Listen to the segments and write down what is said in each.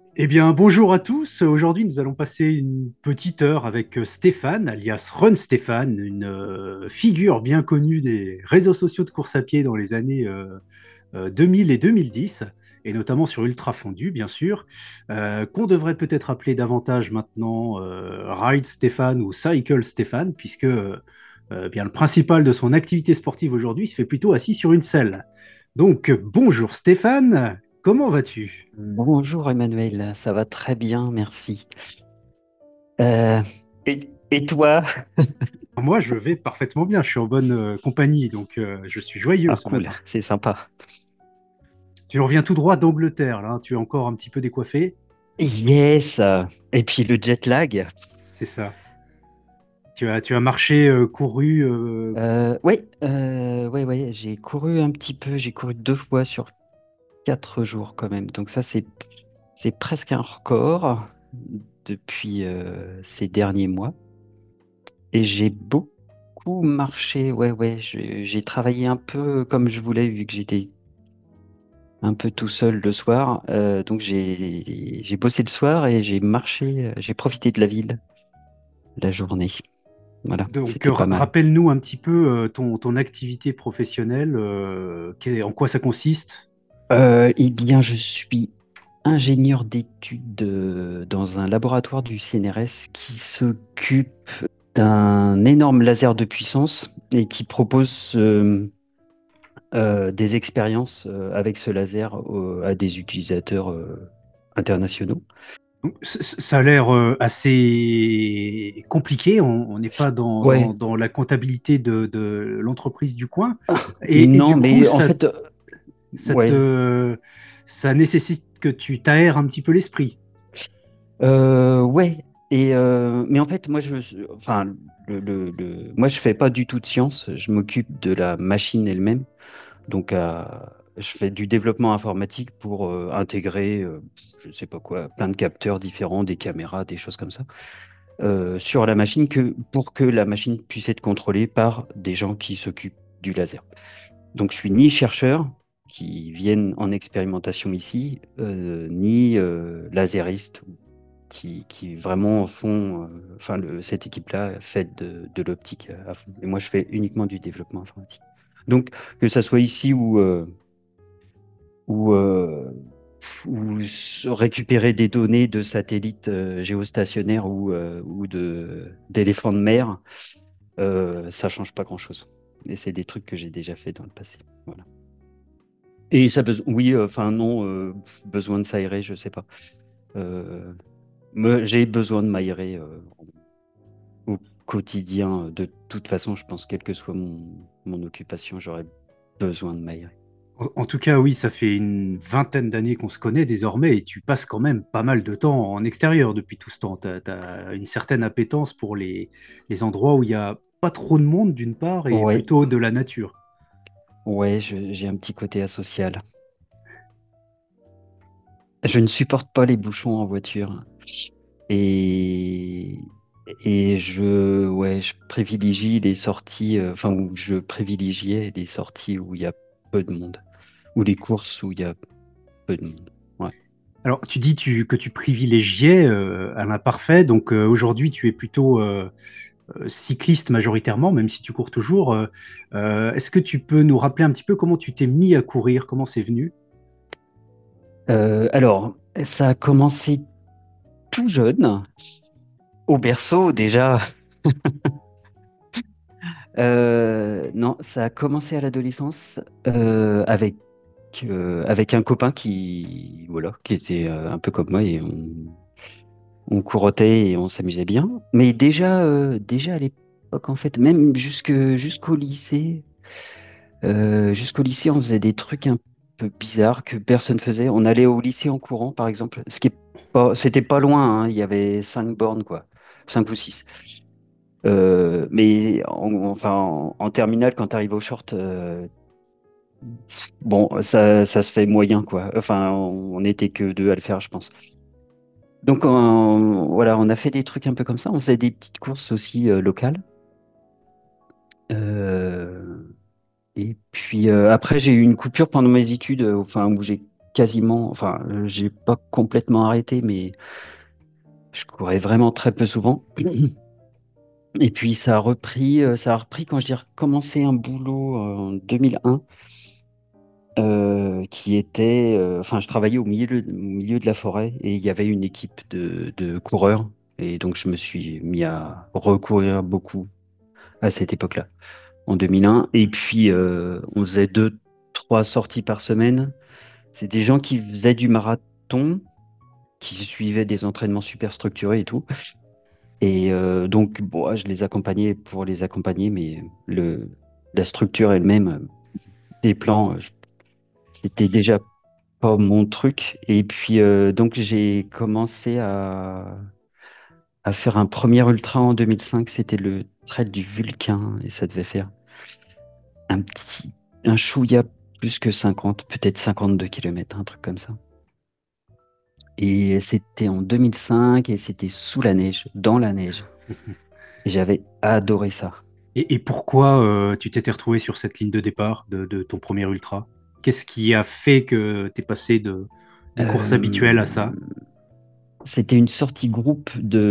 Eh bien, bonjour à tous. Aujourd'hui, nous allons passer une petite heure avec Stéphane, alias Run Stéphane, une figure bien connue des réseaux sociaux de course à pied dans les années 2000 et 2010, et notamment sur Ultra Fondu, bien sûr, qu'on devrait peut-être appeler davantage maintenant Ride Stéphane ou Cycle Stéphane, puisque bien, le principal de son activité sportive aujourd'hui se fait plutôt assis sur une selle. Donc, bonjour Stéphane, comment vas-tu? Bonjour Emmanuel, ça va très bien, merci. Euh, et toi? Moi, je vais parfaitement bien. Je suis en bonne compagnie, donc je suis joyeux Ah ce cool, matin. c'est sympa. Tu reviens tout droit d'Angleterre, là, hein. Tu es encore un petit peu décoiffé. Yes! Et puis le jet lag? C'est ça. Tu as marché, couru. Ouais, j'ai couru un petit peu, j'ai couru 2 fois sur 4 jours quand même. Donc ça, c'est presque un record depuis ces derniers mois. Et j'ai beaucoup marché, ouais, j'ai travaillé un peu comme je voulais vu que j'étais un peu tout seul le soir. Donc j'ai bossé le soir et j'ai marché, j'ai profité de la ville la journée. Voilà, Donc, c'était pas mal. rappelle-nous un petit peu ton activité professionnelle. En quoi ça consiste? Eh bien, je suis ingénieur d'études dans un laboratoire du CNRS qui s'occupe d'un énorme laser de puissance et qui propose des expériences avec ce laser à des utilisateurs internationaux. Donc, ça a l'air assez compliqué. On n'est pas Ouais, dans la comptabilité de l'entreprise du coin. Et non, du coup, mais en fait, ça ouais. te, ça nécessite que tu t'aères un petit peu l'esprit. Ouais, mais en fait, enfin, moi, je fais pas du tout de science. Je m'occupe de la machine elle-même. Donc, je fais du développement informatique pour intégrer, je sais pas quoi, plein de capteurs différents, des caméras, des choses comme ça, sur la machine pour que la machine puisse être contrôlée par des gens qui s'occupent du laser. Donc, je suis ni chercheur qui viennent en expérimentation ici, ni lasériste qui vraiment font, enfin, cette équipe-là fait de l'optique à fond. Et moi, je fais uniquement du développement informatique. Donc, que ça soit ici ou, euh, récupérer des données de satellites géostationnaires ou d'éléphants de mer, ça change pas grand-chose. Et c'est des trucs que j'ai déjà fait dans le passé. Voilà. Et ça besoin, oui, enfin non, besoin de s'aérer, je sais pas. Euh, j'ai besoin de m'aérer au quotidien. De toute façon, je pense, quelle que soit mon occupation, j'aurais besoin de m'aérer. En tout cas, oui, ça fait une vingtaine d'années qu'on se connaît désormais et tu passes quand même pas mal de temps en extérieur depuis tout ce temps. Tu as une certaine appétence pour les endroits où il n'y a pas trop de monde d'une part et Ouais, plutôt de la nature. ouais, j'ai un petit côté asocial. Je ne supporte pas les bouchons en voiture. Et, ouais, je privilégie les sorties, enfin, où je privilégiais les sorties où il y a peu de monde, ou les courses où il y a peu de monde. Ouais. Alors, tu dis que tu privilégiais à l'imparfait, donc aujourd'hui tu es plutôt cycliste majoritairement, même si tu cours toujours. Est-ce que tu peux nous rappeler un petit peu comment tu t'es mis à courir, comment c'est venu? Alors, ça a commencé tout jeune, au berceau déjà. Non, ça a commencé à l'adolescence avec un copain voilà, qui était un peu comme moi et on courotait et on s'amusait bien. Mais déjà à l'époque, en fait, même jusqu'au lycée, on faisait des trucs un peu bizarres que personne faisait. On allait au lycée en courant, par exemple, c'était pas loin, hein, il y avait 5 bornes, quoi, 5 ou 6. Mais enfin, en terminale, quand tu arrives au short, bon, ça se fait moyen, quoi. Enfin, on n'était que deux à le faire, je pense. Donc, voilà, on a fait des trucs un peu comme ça. On faisait des petites courses aussi locales. Euh, et puis après, j'ai eu une coupure pendant mes études, enfin, où j'ai quasiment, enfin, j'ai pas complètement arrêté, mais je courais vraiment très peu souvent. Et puis ça a repris quand j'ai recommencé un boulot en 2001, qui était, enfin, je travaillais au milieu de la forêt et il y avait une équipe de coureurs. Et donc, je me suis mis à recourir beaucoup à cette époque-là, en 2001. Et puis, on faisait deux, trois sorties par semaine. C'est des gens qui faisaient du marathon, qui suivaient des entraînements super structurés et tout. Et donc, bon, je les accompagnais pour les accompagner, mais la structure elle-même, des plans, c'était déjà pas mon truc. Et puis, donc, j'ai commencé à faire un premier ultra en 2005. C'était le trail du Vulcain et ça devait faire un petit, un chouïa plus que 50, peut-être 52 kilomètres, un truc comme ça. Et c'était en 2005 et c'était sous la neige, dans la neige. Et j'avais adoré ça. Et pourquoi tu t'étais retrouvé sur cette ligne de départ de ton premier ultra? Qu'est-ce qui a fait que tu es passé des courses habituelles à ça? Euh, C'était une sortie groupe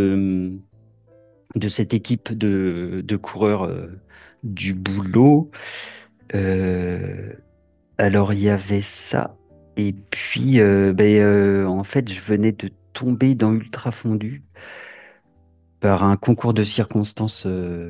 de cette équipe de coureurs du boulot. Euh, alors, il y avait ça. Et puis, en fait, je venais de tomber dans Ultra Fondu par un concours de circonstances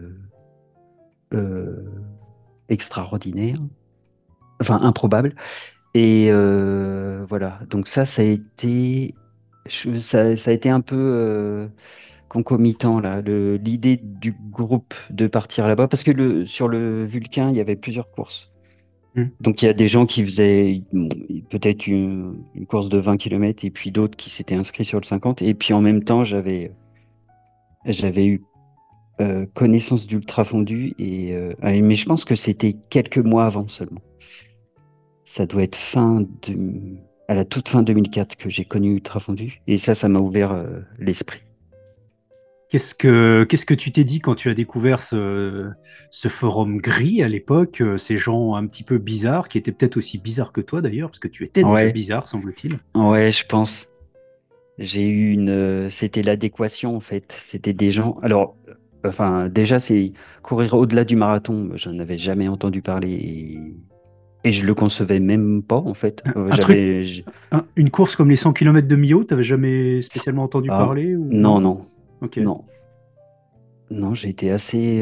euh, extraordinaire, enfin improbable. Et voilà, donc ça a été, ça a été un peu concomitant là, l'idée du groupe de partir là-bas, parce que sur le Vulcain, il y avait plusieurs courses. Hmm. Donc il y a des gens qui faisaient bon, peut-être une course de 20 kilomètres et puis d'autres qui s'étaient inscrits sur le 50. Et puis en même temps, j'avais eu connaissance d'Ultra Fondu mais je pense que c'était quelques mois avant seulement. Ça doit être à la toute fin 2004 que j'ai connu Ultra Fondu. Et ça m'a ouvert l'esprit. Qu'est-ce que tu t'es dit quand tu as découvert ce forum gris à l'époque, ces gens un petit peu bizarres, qui étaient peut-être aussi bizarres que toi d'ailleurs, parce que tu étais déjà Ouais, bizarre, semble-t-il. ouais, je pense. C'était l'adéquation en fait. C'était des gens. Alors, enfin, déjà, c'est courir au-delà du marathon. J'en avais jamais entendu parler et je le concevais même pas en fait. Un truc, une course comme les 100 km de Millau, t'avais jamais spécialement entendu Ah, parler ou non, non? non, Ok. non, non. J'ai été assez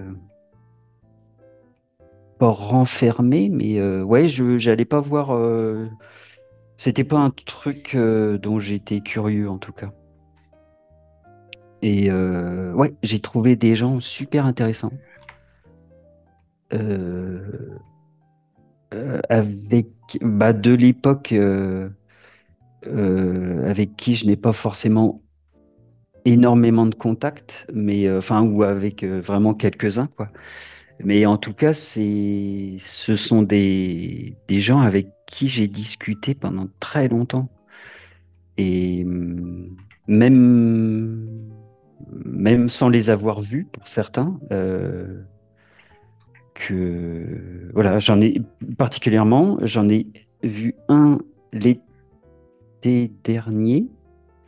pas renfermé, mais ouais, j'allais pas voir. C'était pas un truc dont j'étais curieux en tout cas. Et ouais, j'ai trouvé des gens super intéressants. Euh, avec de l'époque avec qui je n'ai pas forcément énormément de contacts, mais enfin ou avec vraiment quelques-uns quoi. Mais en tout cas, ce sont des gens avec qui j'ai discuté pendant très longtemps et même même sans les avoir vus pour certains. Que voilà, j'en ai vu un l'été dernier.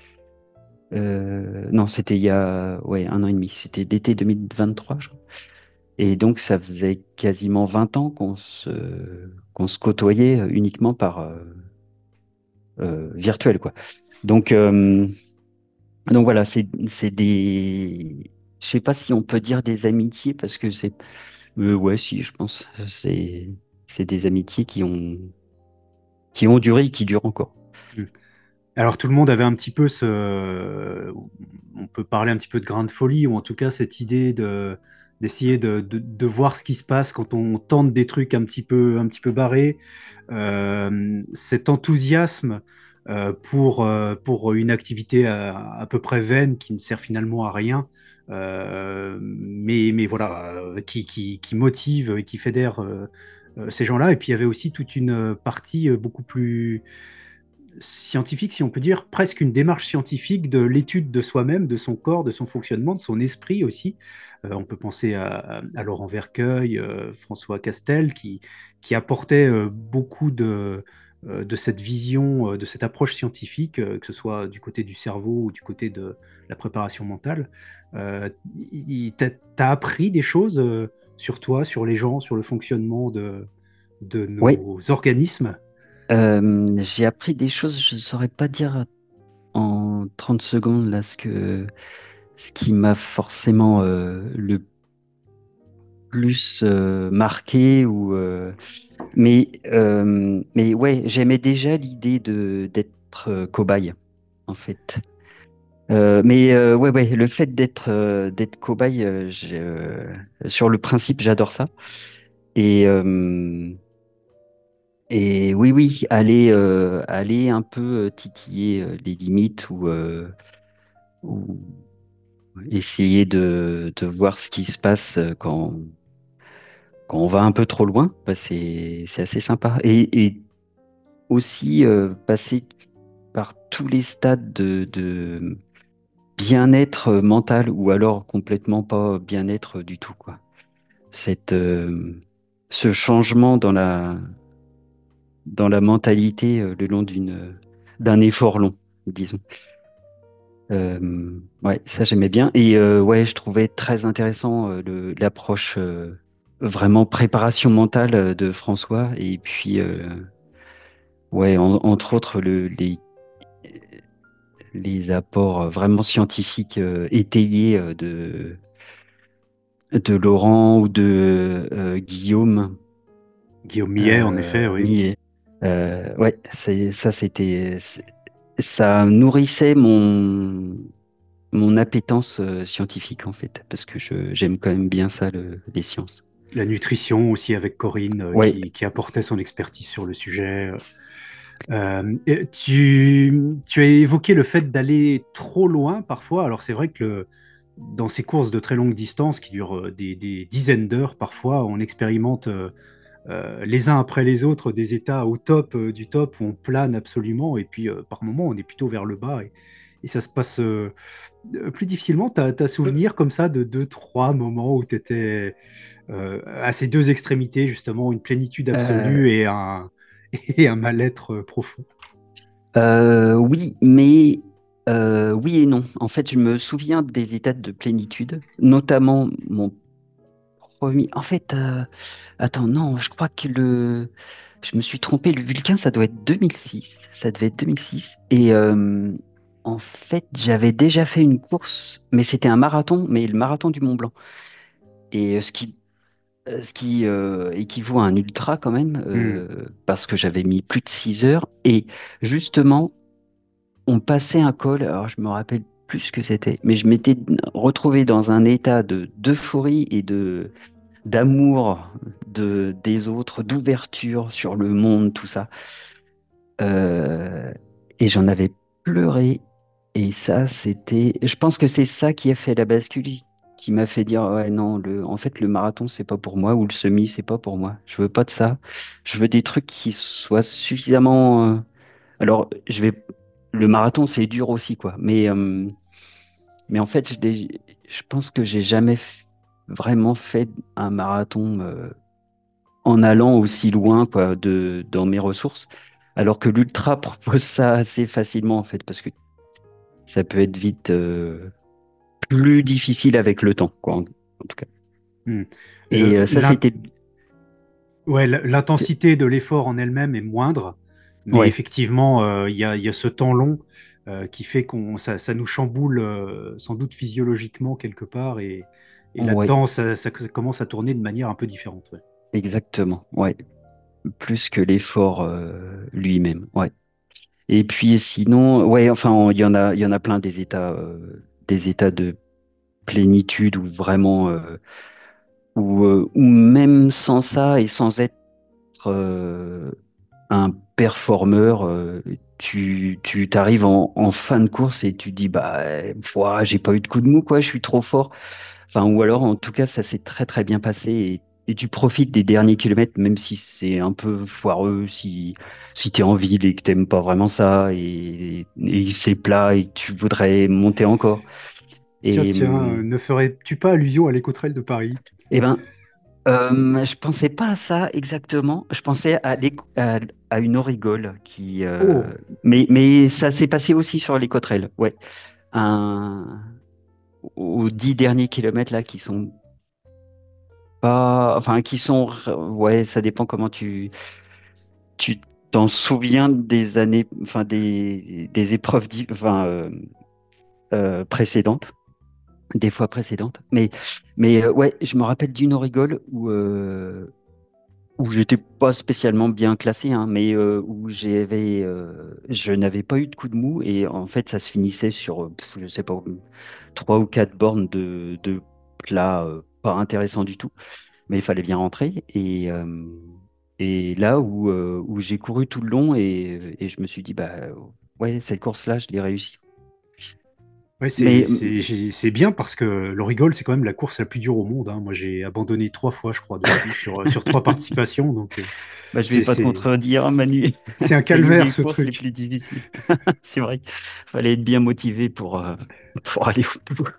Non, c'était il y a ouais, un an et demi. C'était l'été 2023, je crois. Et donc, ça faisait quasiment 20 ans qu'on se côtoyait uniquement par virtuel, quoi. Donc, donc voilà, c'est des. Je sais pas si on peut dire des amitiés parce que c'est. Ouais, si, je pense. C'est des amitiés qui ont duré et qui durent encore. Hmm. Alors tout le monde avait un petit peu on peut parler un petit peu de grain de folie, ou en tout cas cette idée d'essayer de voir ce qui se passe quand on tente des trucs un petit peu barrés. Cet enthousiasme pour une activité à peu près vaine qui ne sert finalement à rien, mais voilà, qui motive et qui fédère ces gens-là. Et puis il y avait aussi toute une partie beaucoup plus scientifique, si on peut dire, presque une démarche scientifique de l'étude de soi-même, de son corps, de son fonctionnement, de son esprit aussi. On peut penser à Laurent Vercueil, François Castel, qui apportait beaucoup de cette vision, de cette approche scientifique, que ce soit du côté du cerveau ou du côté de la préparation mentale. T'as appris des choses sur toi, sur les gens, sur le fonctionnement de Ouais, nos organismes? j'ai appris des choses, je ne saurais pas dire en 30 secondes là ce qui m'a forcément le plus marqué mais ouais, j'aimais déjà l'idée de d'être cobaye en fait. Ouais, le fait d'être cobaye, sur le principe, j'adore ça. Et, euh, et oui, aller un peu titiller les limites ou essayer de voir ce qui se passe quand on va un peu trop loin, bah, c'est assez sympa. Et aussi passer par tous les stades de bien-être mental ou alors complètement pas bien-être du tout, quoi. Cette, ce changement dans la mentalité le long d'un effort long, disons. Ouais, ça j'aimais bien. Et ouais, je trouvais très intéressant l'approche vraiment préparation mentale de François. Et puis, ouais, entre autres, les apports vraiment scientifiques étayés de Laurent ou de Guillaume Guillaume Millet, en effet, oui. Millet. Ouais, ça nourrissait mon appétence scientifique en fait, parce que j'aime quand même bien ça, les sciences. La nutrition aussi avec Corinne Ouais, qui apportait son expertise sur le sujet. Et tu as évoqué le fait d'aller trop loin parfois. Alors c'est vrai que dans ces courses de très longue distance qui durent des dizaines d'heures, parfois on expérimente les uns après les autres des états au top du top où on plane absolument et puis par moments on est plutôt vers le bas et ça se passe plus difficilement. T'as souvenir comme ça de deux, trois moments où tu étais à ces deux extrémités, justement, une plénitude euh, absolue et et un mal-être profond. oui, mais oui et non. En fait, je me souviens des états de plénitude, notamment mon premier. En fait, attends, non, je crois que je me suis trompé. Le Vulcain, ça doit être 2006. Ça devait être 2006. Et en fait, j'avais déjà fait une course, mais c'était un marathon, mais le marathon du Mont Blanc. Et ce qui équivaut à un ultra quand même, Hmm. parce que j'avais mis plus de 6 heures. Et justement, on passait un col, alors je me rappelle plus ce que c'était, mais je m'étais retrouvé dans un état d'euphorie et d'amour des autres, d'ouverture sur le monde, tout ça. Euh, et j'en avais pleuré. Et ça, c'était. Je pense que c'est ça qui a fait la bascule, qui m'a fait dire, ouais, non, en fait, le marathon, c'est pas pour moi, ou le semi, c'est pas pour moi. Je veux pas de ça. Je veux des trucs qui soient suffisamment. Alors, le marathon, c'est dur aussi, quoi. Mais en fait, je pense que j'ai jamais vraiment fait un marathon en allant aussi loin, quoi, dans mes ressources. Alors que l'ultra propose ça assez facilement, en fait, parce que ça peut être vite plus difficile avec le temps, quoi, en tout cas. Hmm. Et Le- ça, l'in- c'était. ouais, l'intensité de l'effort en elle-même est moindre, mais Ouais, effectivement, il y a ce temps long qui fait ça nous chamboule sans doute physiologiquement quelque part, et ouais, là-dedans, ça commence à tourner de manière un peu différente. Ouais. exactement. Ouais, plus que l'effort lui-même. Ouais. Et puis sinon, ouais, enfin, il y en a plein des états de plénitude ou vraiment, ou même sans ça et sans être un performeur, tu t'arrives en fin de course et tu dis, bah, ouah, j'ai pas eu de coup de mou, quoi, je suis trop fort. Enfin, ou alors, en tout cas, ça s'est très, très bien passé et tu profites des derniers kilomètres, même si c'est un peu foireux, si tu es en ville et que t'aimes pas vraiment ça et c'est plat et que tu voudrais monter encore. Tiens, Et, tiens, ne ferais-tu pas allusion à l'écotrel de Paris? eh ben, Je pensais pas à ça exactement. Je pensais à une Aurigole Oh, mais ça s'est passé aussi sur les Cotterelles. Ouais. Un, aux 10 derniers kilomètres là qui sont pas, enfin qui sont, ouais, ça dépend comment tu t'en souviens des années, enfin des épreuves, précédentes, des fois précédentes. Mais ouais, je me rappelle d'une Aurigole où j'étais pas spécialement bien classé, hein, mais je n'avais pas eu de coup de mou et en fait ça se finissait sur, je sais pas, 3 ou 4 bornes de plats pas intéressants du tout, mais il fallait bien rentrer et là où j'ai couru tout le long et je me suis dit bah ouais cette course-là je l'ai réussi. ouais, Mais c'est bien parce que l'Origole, c'est quand même la course la plus dure au monde, hein. Moi, j'ai abandonné 3 fois, je crois, dessus, sur 3 participations. Donc, bah, je vais c'est pas te c'est- contredire, hein, Manu. c'est un C'est une calvaire, des ce courses les truc. plus difficiles. C'est vrai. Fallait être bien motivé pour aller au bout.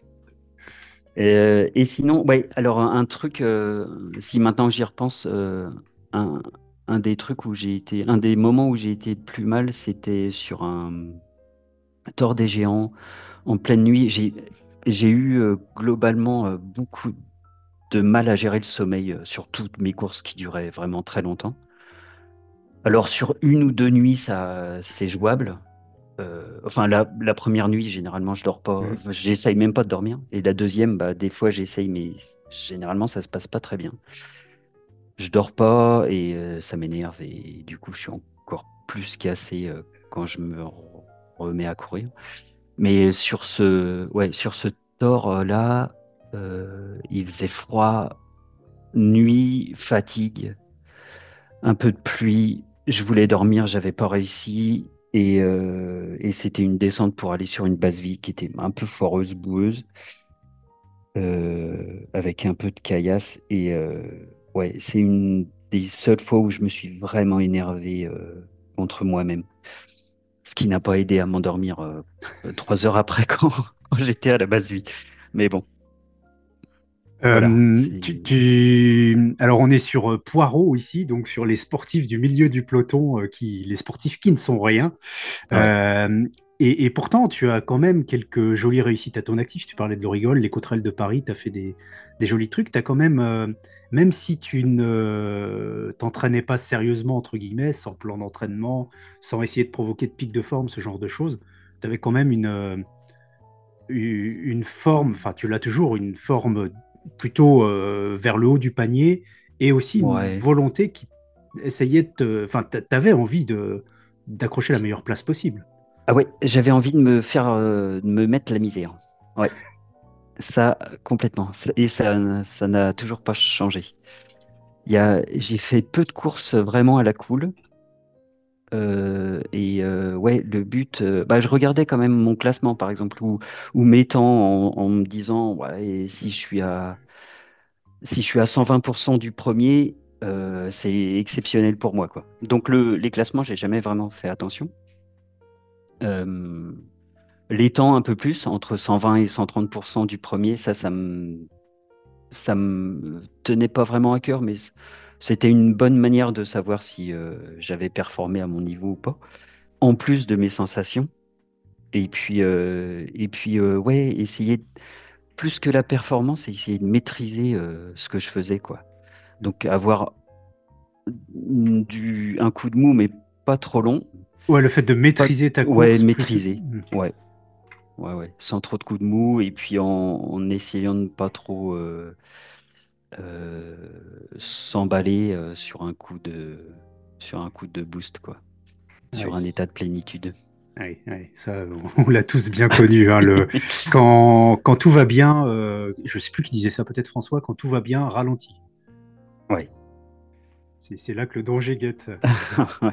Et sinon, ouais, alors un truc, si maintenant j'y repense, un, un des trucs où j'ai été, un des moments où j'ai été le plus mal, c'était sur un Tour des Géants en pleine nuit. J'ai eu globalement beaucoup de mal à gérer le sommeil sur toutes mes courses qui duraient vraiment très longtemps. Alors sur 1 ou 2 nuits, ça c'est jouable. Enfin la première nuit, généralement je dors pas, Mm. enfin, j'essaye même pas de dormir. Et la deuxième, bah des fois j'essaye, mais généralement ça se passe pas très bien. Je dors pas et ça m'énerve et du coup je suis encore plus cassé quand je me remets à courir. Mais sur ce tort là, il faisait froid, nuit, fatigue, un peu de pluie. Je voulais dormir, j'avais pas réussi. Et c'était une descente pour aller sur une base vie qui était un peu foireuse, boueuse, avec un peu de caillasse. Et ouais, c'est une des seules fois où je me suis vraiment énervé contre moi-même. Ce qui n'a pas aidé à m'endormir 3 heures après quand j'étais à la base vie. Mais bon, voilà. Alors, on est sur Poirot ici, donc sur les sportifs du milieu du peloton, les sportifs qui ne sont rien. Ouais. Euh, et pourtant, tu as quand même quelques jolies réussites à ton actif. Tu parlais de l'Origole, les Cotterelles de Paris, tu as fait des jolis trucs. Tu as quand même, même si tu ne t'entraînais pas sérieusement, entre guillemets, sans plan d'entraînement, sans essayer de provoquer de pic de forme, ce genre de choses, tu avais quand même une forme, enfin, tu l'as toujours, une forme plutôt vers le haut du panier et aussi une Ouais. volonté qui essayait enfin, t'avais envie d'accrocher la meilleure place possible. Ah ouais, j'avais envie de me faire, de me mettre la misère. Ouais, ça complètement. Et ça n'a toujours pas changé. J'ai fait peu de courses vraiment à la cool. Ouais, le but, bah, je regardais quand même mon classement, par exemple, ou mes temps en me disant, ouais, et si je suis à 120% du premier, c'est exceptionnel pour moi, quoi. Donc les classements, j'ai jamais vraiment fait attention. Euh, les temps un peu plus, entre 120 et 130% du premier, ça me tenait pas vraiment à cœur, mais c'était une bonne manière de savoir si j'avais performé à mon niveau ou pas, en plus de mes sensations. Ouais, plus que la performance, essayer de maîtriser ce que je faisais, quoi. Donc avoir un coup de mou, mais pas trop long. Ouais, le fait de Pas, maîtriser ta ouais, course plutôt. maîtriser. Ouais, ouais, ouais. Sans trop de coups de mou et puis en essayant de ne pas trop s'emballer sur un coup de boost, quoi. Ouais, Sur un état de plénitude. ouais, ouais, ça, on l'a tous bien connu, hein, quand tout va bien, je sais plus qui disait ça, peut-être François, quand tout va bien, ralentis. Ouais. C'est là que le danger guette. Ouais.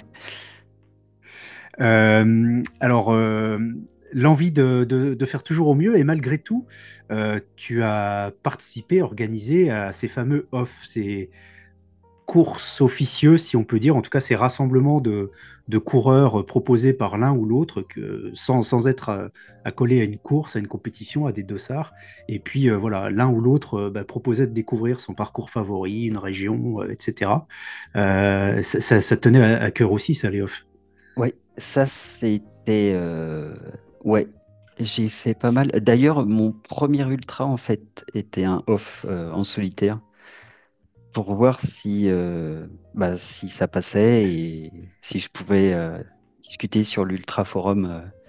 Alors, l'envie de faire toujours au mieux, et malgré tout, tu as participé, organisé à ces fameux off. courses officieuses, si on peut dire, en tout cas ces rassemblements de coureurs proposés par l'un ou l'autre, sans être accolés à une course, à une compétition, à des dossards. Et puis voilà, l'un ou l'autre proposait de découvrir son parcours favori, une région, etc. Ça tenait à cœur aussi, ça, les off. Ouais, ça c'était ouais, j'ai fait pas mal. D'ailleurs, mon premier ultra en fait était un off en solitaire pour voir si ça passait et si je pouvais discuter sur l'ultra forum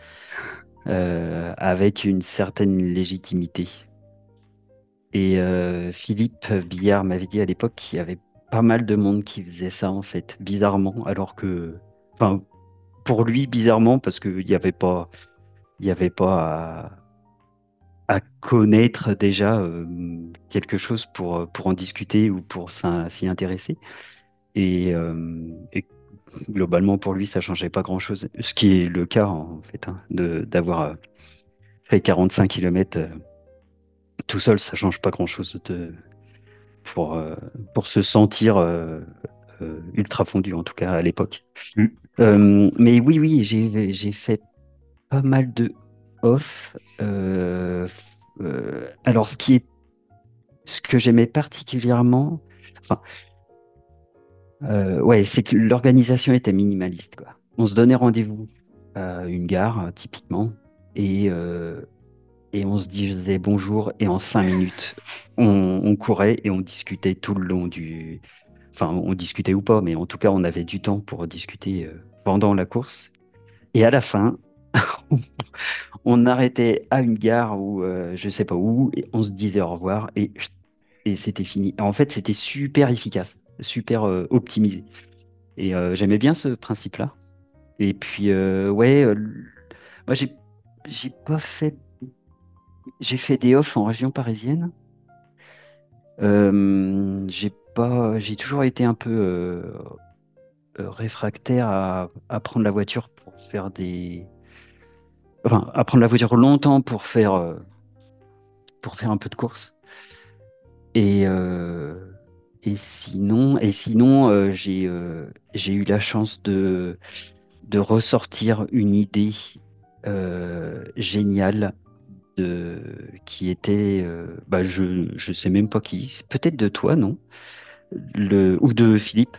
avec une certaine légitimité. Et Philippe Billard m'avait dit à l'époque qu'il y avait pas mal de monde qui faisait ça en fait, bizarrement, alors que, enfin, pour lui bizarrement parce qu'il n'y avait pas à connaître déjà quelque chose pour en discuter ou pour s'y intéresser. Et globalement, pour lui, ça changeait pas grand-chose. Ce qui est le cas, en fait, hein, d'avoir fait 45 km tout seul, ça change pas grand-chose pour, euh, pour se sentir ultra fondu, en tout cas à l'époque. Mm. Mais oui, oui, j'ai fait pas mal de off. Alors, ce que j'aimais particulièrement, enfin, ouais, c'est que l'organisation était minimaliste, quoi. On se donnait rendez-vous à une gare, typiquement, et, euh, et on se disait bonjour, et en 5 minutes, on courait et on discutait tout le long du. Enfin, on discutait ou pas, mais en tout cas, on avait du temps pour discuter pendant la course. Et à la fin, on arrêtait à une gare ou je sais pas où, et on se disait au revoir, et c'était fini. En fait, c'était super efficace, super optimisé. Et j'aimais bien ce principe-là. Et puis, ouais, moi, j'ai pas fait, j'ai fait des offs en région parisienne. J'ai toujours été un peu réfractaire à prendre la voiture enfin, à prendre la voiture longtemps pour faire un peu de course. Et, euh, et sinon, j'ai eu la chance de ressortir une idée géniale qui était, je sais même pas qui, c'est peut-être de toi, non? Ou de Philippe,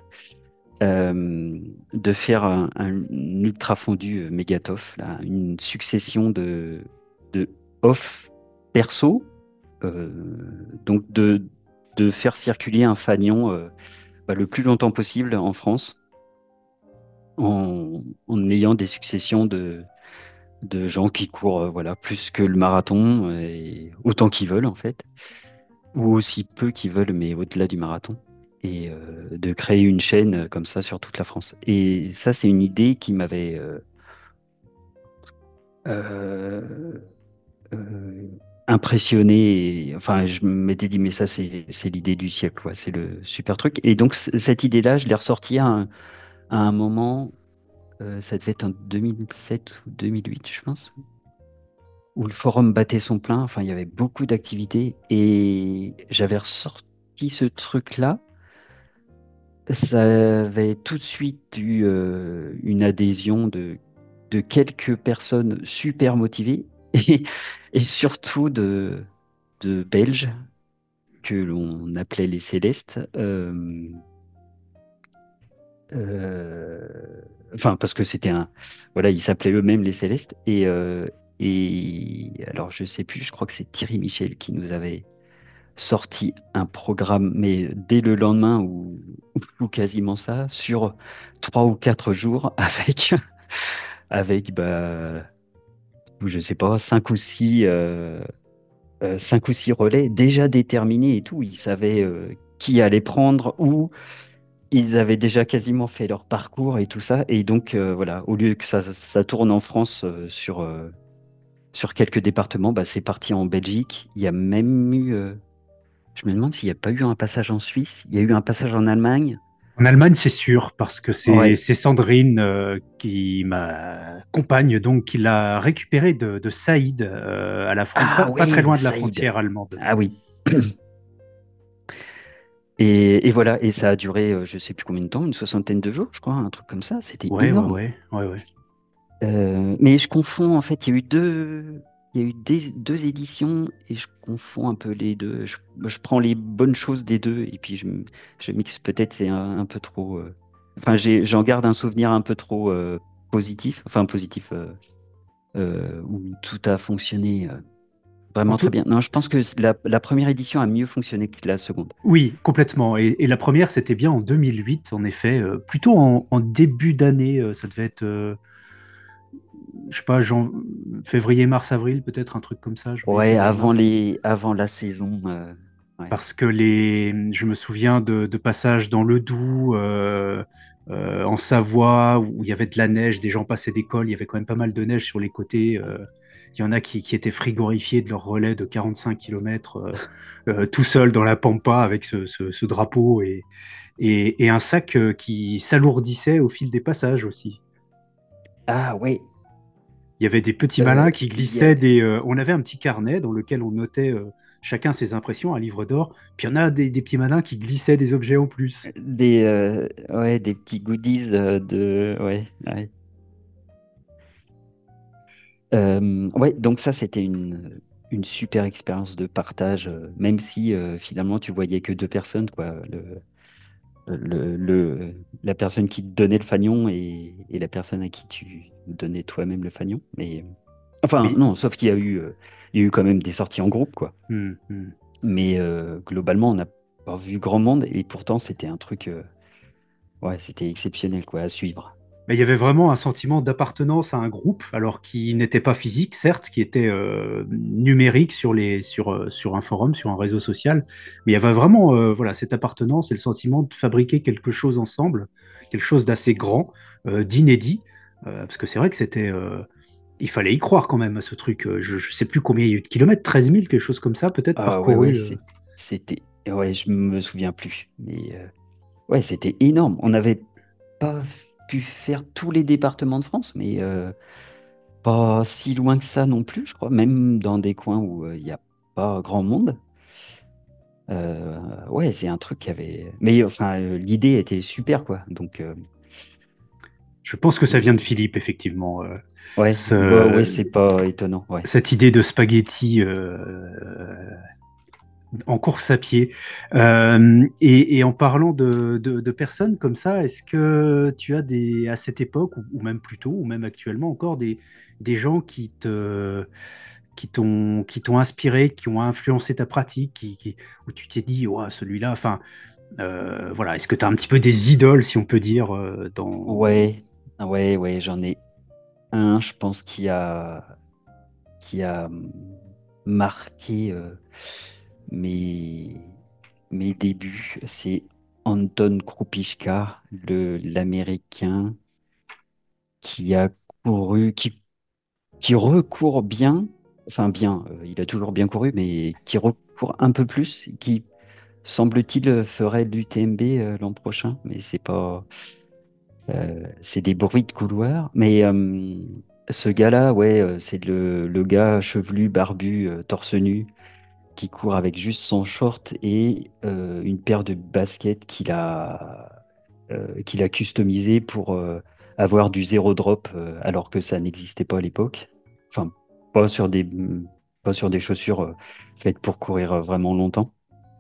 de faire un ultra fondu Megatoff, là, une succession de off perso, euh, donc de faire circuler un fanion le plus longtemps possible en France en ayant des successions de gens qui courent voilà, plus que le marathon et autant qu'ils veulent en fait, ou aussi peu qu'ils veulent mais au-delà du marathon. Et de créer une chaîne comme ça sur toute la France. Et ça, c'est une idée qui m'avait euh, euh, impressionné. Enfin, je m'étais dit, mais ça, c'est l'idée du siècle, quoi. C'est le super truc. Et donc, cette idée-là, je l'ai ressortie à un moment, ça devait être en 2007 ou 2008, je pense, où le forum battait son plein. Enfin, il y avait beaucoup d'activités et j'avais ressorti ce truc-là. Ça avait tout de suite eu une adhésion de quelques personnes super motivées et, et surtout de Belges que l'on appelait les Célestes. Euh, enfin, parce que c'était un. Voilà, ils s'appelaient eux-mêmes les Célestes. Et alors, je sais plus, je crois que c'est Thierry Michel qui nous avait sorti un programme, mais dès le lendemain ou quasiment ça, sur 3 ou 4 jours avec je sais pas, 5 ou 6 relais déjà déterminés et tout. Ils savaient qui allait prendre, où ils avaient déjà quasiment fait leur parcours et tout ça. Et donc, voilà, au lieu que ça tourne en France sur quelques départements, bah, c'est parti en Belgique. Il y a même eu, je me demande s'il n'y a pas eu un passage en Suisse. Il y a eu un passage en Allemagne. En Allemagne, c'est sûr, parce que c'est Ouais. c'est Sandrine qui ma compagne, donc qui l'a récupéré de Saïd à la Ah pas très oui, loin de la Saïd. frontière allemande. Ah oui. Et voilà, et ça a duré, je sais plus combien de temps, une soixantaine de jours, je crois, un truc comme ça. C'était Ouais, ouais, énorme. ouais, ouais, ouais. Mais je confonds, en fait, il y a eu deux éditions et je confonds un peu les deux. Je prends les bonnes choses des deux et puis je mixe peut-être, c'est un peu trop. Enfin, j'en garde un souvenir un peu trop positif, enfin positif, où tout a fonctionné En vraiment très tout, bien. Non, je pense que la première édition a mieux fonctionné que la seconde. oui, complètement. Et la première, c'était bien en 2008, en effet, plutôt en début d'année. Ça devait être, je sais pas, février, mars, avril, peut-être un truc comme ça, janvier, Ouais, février, mars. avant la saison. Ouais. Parce que je me souviens de passages dans le Doubs, en Savoie, où il y avait de la neige, des gens passaient d'école, il y avait quand même pas mal de neige sur les côtés. Il y en a qui étaient frigorifiés de leur relais de 45 km tout seul dans la pampa avec ce drapeau et un sac qui s'alourdissait au fil des passages aussi. Ah ouais, Il y avait des petits euh, malins qui il y a glissaient on avait un petit carnet dans lequel on notait chacun ses impressions, un livre d'or. Puis il y en a des petits malins qui glissaient des objets en plus. des petits goodies ouais, ouais. Ouais, donc ça, c'était une super expérience de partage, même si finalement tu voyais que deux personnes, quoi. La personne qui te donnait le fanion et la personne à qui tu donnais toi-même le fanion. Mais enfin, Mais non, sauf il y a eu quand même des sorties en groupe, quoi. hmm, hmm. Mais globalement, on n'a pas vu grand monde et pourtant, c'était un truc, ouais, c'était exceptionnel, quoi, à suivre. Mais il y avait vraiment un sentiment d'appartenance à un groupe, alors qui n'était pas physique, certes, qui était numérique sur un forum, sur un réseau social. Mais il y avait vraiment voilà, cette appartenance et le sentiment de fabriquer quelque chose ensemble, quelque chose d'assez grand, d'inédit. Parce que c'est vrai que il fallait y croire quand même à ce truc. Je ne sais plus combien il y a eu de kilomètres, 13 000, quelque chose comme ça, peut-être Ah ouais, ouais, parcouru. c'était, ouais, je me souviens plus. Mais ouais, c'était énorme. On n'avait pas pu faire tous les départements de France, mais pas si loin que ça non plus, je crois, même dans des coins où il n'y a pas grand monde. Ouais, c'est un truc qui avait. Mais enfin, l'idée était super, quoi. Donc, Je pense que ça vient de et Philippe, effectivement. ouais, bah ouais, Ce- c'est pas étonnant, ouais. Cette idée de spaghetti en course à pied. Et en parlant de personnes comme ça, est-ce que tu as à cette époque, ou même plus tôt, ou même actuellement encore, des gens qui t'ont inspiré, qui ont influencé ta pratique, où tu t'es dit, ouais, celui-là, enfin, voilà, est-ce que tu as un petit peu des idoles, si on peut dire, Ouais, ouais, ouais, j'en ai un, je pense, qui a marqué mes, mes débuts. C'est Anton Krupicka, l'Américain qui a couru, qui recourt bien, enfin bien, il a toujours bien couru, mais qui recourt un peu plus, qui semble-t-il ferait l'UTMB l'an prochain, mais c'est des bruits de couloir. Mais ce gars-là, ouais, c'est le gars chevelu, barbu, torse nu, qui court avec juste son short et une paire de baskets qu'il a customisé pour avoir du zéro drop alors que ça n'existait pas à l'époque. Enfin, pas sur des, pas sur des chaussures faites pour courir vraiment longtemps.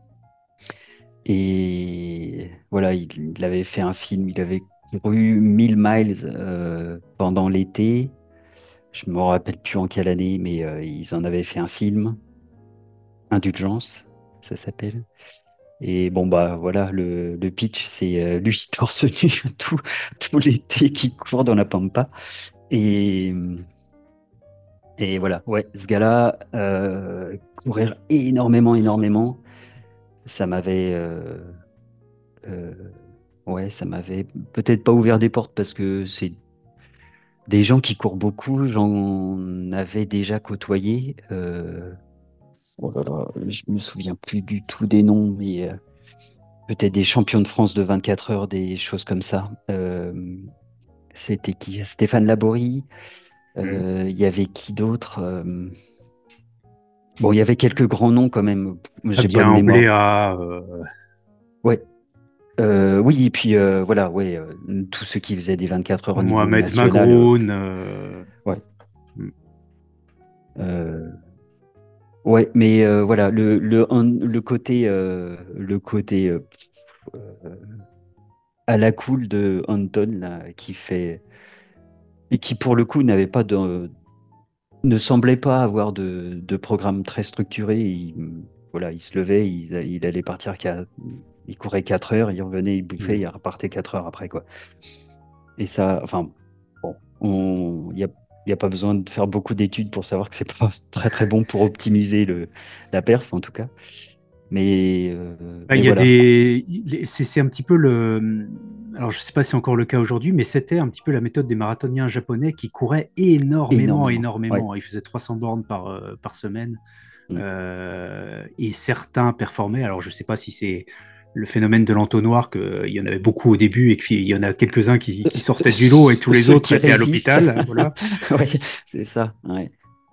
Et voilà, il avait fait un film, il avait couru 1000 miles pendant l'été. Je me rappelle plus en quelle année, mais ils en avaient fait un film, Indulgence, ça s'appelle. Et bon, bah voilà, le pitch, c'est lui torse nu tout l'été qui court dans la pampa. Et, et voilà, ouais, ce gars-là, courir énormément, énormément, ça m'avait, euh, ouais, ça m'avait peut-être pas ouvert des portes parce que c'est des gens qui courent beaucoup, j'en avais déjà côtoyé. Oh là là, je me souviens plus du tout des noms, mais peut-être des champions de France de 24 heures, des choses comme ça. C'était qui? Stéphane Laborie. Il y avait qui d'autre? Bon, il y avait quelques grands noms quand même. J'ai bonne Fabien mémoire. Oléa, Ouais. Oui, et puis voilà, ouais, tous ceux qui faisaient des 24 heures au niveau Mohamed national, Magroun. ouais. Euh, ouais, mais voilà, le côté euh, à la cool de Anton, là, qui fait, et qui pour le coup ne semblait pas avoir de programme très structuré. Voilà, il se levait, il allait partir, il courait 4 heures, il revenait, il bouffait, Mm. il repartait 4 heures après, quoi. Et ça, enfin, bon, il y a pas besoin de faire beaucoup d'études pour savoir que c'est pas très très bon pour optimiser la perf, en tout cas. Mais, Bah, mais il y a voilà. c'est un petit peu alors je sais pas si c'est encore le cas aujourd'hui, mais c'était un petit peu la méthode des marathoniens japonais qui couraient énormément, Énormément. Ouais. énormément. Ils faisaient 300 bornes par semaine. Mm. Et certains performaient. Alors, je ne sais pas si c'est le phénomène de l'entonnoir, qu'il y en avait beaucoup au début et qu'il y en a quelques-uns qui sortaient du lot et tous les Ceux autres qui étaient à résistent. l'hôpital. Voilà. Oui, c'est ça. Ouais.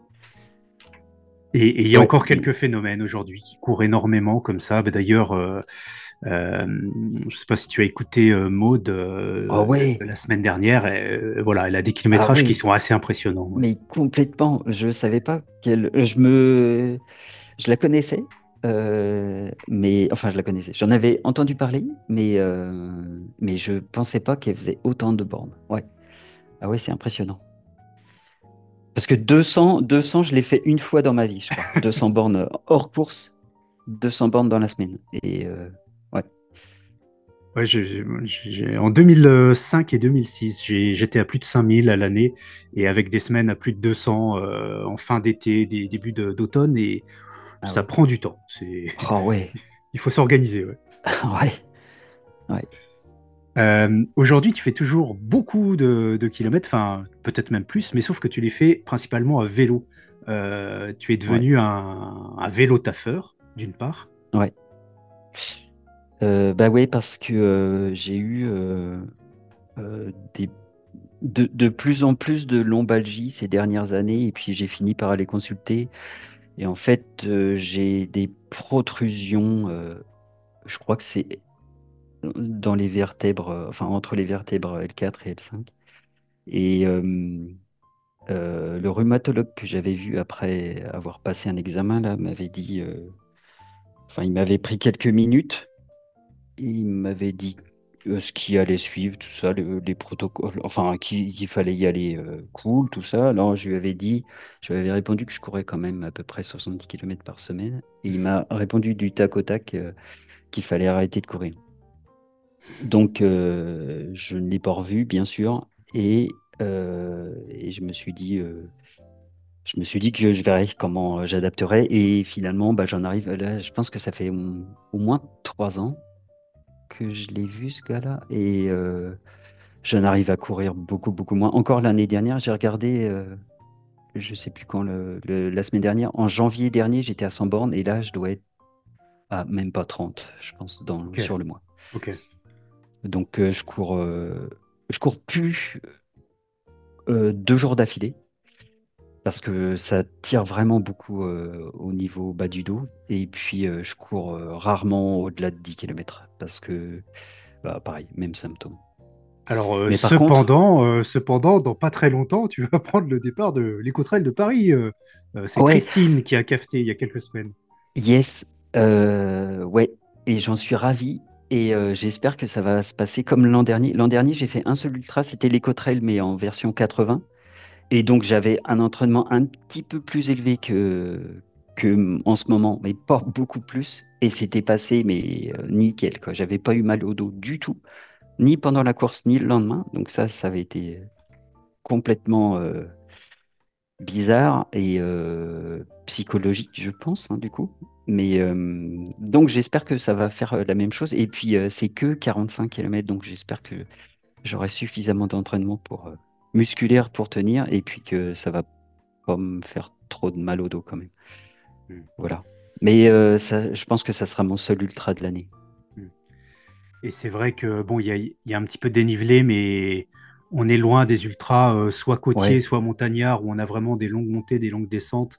Et il y a Ouais. encore quelques phénomènes aujourd'hui qui courent énormément comme ça. Bah, d'ailleurs, je ne sais pas si tu as écouté Maud Ah ouais. la semaine dernière. Voilà, elle a des Ah kilométrages qui ouais. sont assez impressionnants. Ouais. Mais complètement. Je savais pas qu'elle. Je la connaissais. Mais enfin, je la connaissais. J'en avais entendu parler, mais je pensais pas qu'elle faisait autant de bornes. Ouais. Ah ouais, c'est impressionnant. Parce que 200, je l'ai fait une fois dans ma vie, je crois. 200 bornes hors course, 200 bornes dans la semaine. Et ouais. Ouais, en 2005 et 2006, j'étais à plus de 5000 à l'année et avec des semaines à plus de 200 en fin d'été, des débuts d'automne et Ah ça ouais. prend du temps. Oh ouais. Il faut s'organiser. Ouais. Ouais. Ouais. Aujourd'hui, tu fais toujours beaucoup de kilomètres, enfin peut-être même plus, mais sauf que tu les fais principalement à vélo. Tu es Ouais. devenu un vélo taffeur, d'une part. Ouais. Bah ouais, parce que j'ai eu de plus en plus de lombalgie ces dernières années, et puis j'ai fini par aller consulter. Et en fait, j'ai des protrusions, je crois que c'est dans les vertèbres, enfin entre les vertèbres L4 et L5. Et le rhumatologue que j'avais vu après avoir passé un examen là m'avait dit, enfin il m'avait pris quelques minutes et il m'avait dit ce qui allait suivre, tout ça, les protocoles, enfin qu'il fallait y aller cool, tout ça. Alors je lui avais répondu que je courais quand même à peu près 70 km par semaine et il m'a répondu du tac au tac qu'il fallait arrêter de courir. Donc, je ne l'ai pas revu, bien sûr, et je me suis dit que je verrais comment j'adapterais. Et finalement, bah, j'en arrive là. Je pense que ça fait au moins 3 ans que je l'ai vu, ce gars-là, et j'en arrive à courir beaucoup, beaucoup moins. Encore l'année dernière, j'ai regardé, je sais plus quand, la semaine dernière, en janvier dernier, j'étais à 100 bornes, et là, je dois être à même pas 30, je pense, Ok, sur le mois. ok. Donc, je cours plus 2 jours d'affilée parce que ça tire vraiment beaucoup au niveau bas du dos. Et puis, je cours rarement au-delà de 10 km parce que, bah, pareil, même symptôme. Alors, Mais par contre, cependant, dans pas très longtemps, tu vas prendre le départ de l'Écotrail de Paris. C'est ouais, Christine qui a cafeté il y a quelques semaines. yes, ouais, et j'en suis ravi. Et j'espère que ça va se passer comme l'an dernier. L'an dernier, j'ai fait un seul ultra, c'était l'Ecotrail, mais en version 80. Et donc, j'avais un entraînement un petit peu plus élevé que en ce moment, mais pas beaucoup plus. Et c'était passé, mais nickel, quoi. J'avais pas eu mal au dos du tout, ni pendant la course, ni le lendemain. Donc ça avait été complètement bizarre et psychologique, je pense, hein, du coup. Mais donc, j'espère que ça va faire la même chose. Et puis, c'est que 45 km, donc j'espère que j'aurai suffisamment d'entraînement pour musculaire pour tenir et puis que ça va pas me faire trop de mal au dos quand même. Hmm, Voilà. Mais je pense que ça sera mon seul ultra de l'année. hmm. Et c'est vrai que bon, il y a un petit peu de dénivelé, mais on est loin des ultras, soit côtiers, Ouais, soit montagnards, où on a vraiment des longues montées, des longues descentes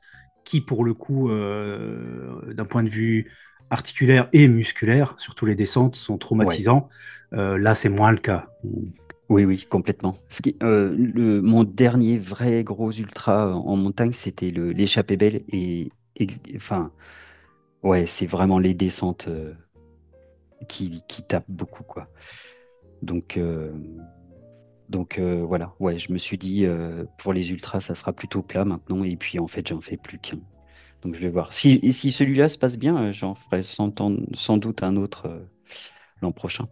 qui, pour le coup, d'un point de vue articulaire et musculaire, surtout les descentes, sont Ouais, traumatisants. Là, c'est moins le cas. oui, oui, complètement. Mon dernier vrai gros ultra en montagne, c'était l'échappée belle enfin, ouais, c'est vraiment les descentes qui tapent beaucoup, quoi. Donc, euh, donc, voilà, ouais, je me suis dit pour les ultras, ça sera plutôt plat maintenant. Et puis en fait, j'en fais plus qu'un. Donc je vais voir. Si celui-là se passe bien, j'en ferai sans doute un autre l'an prochain.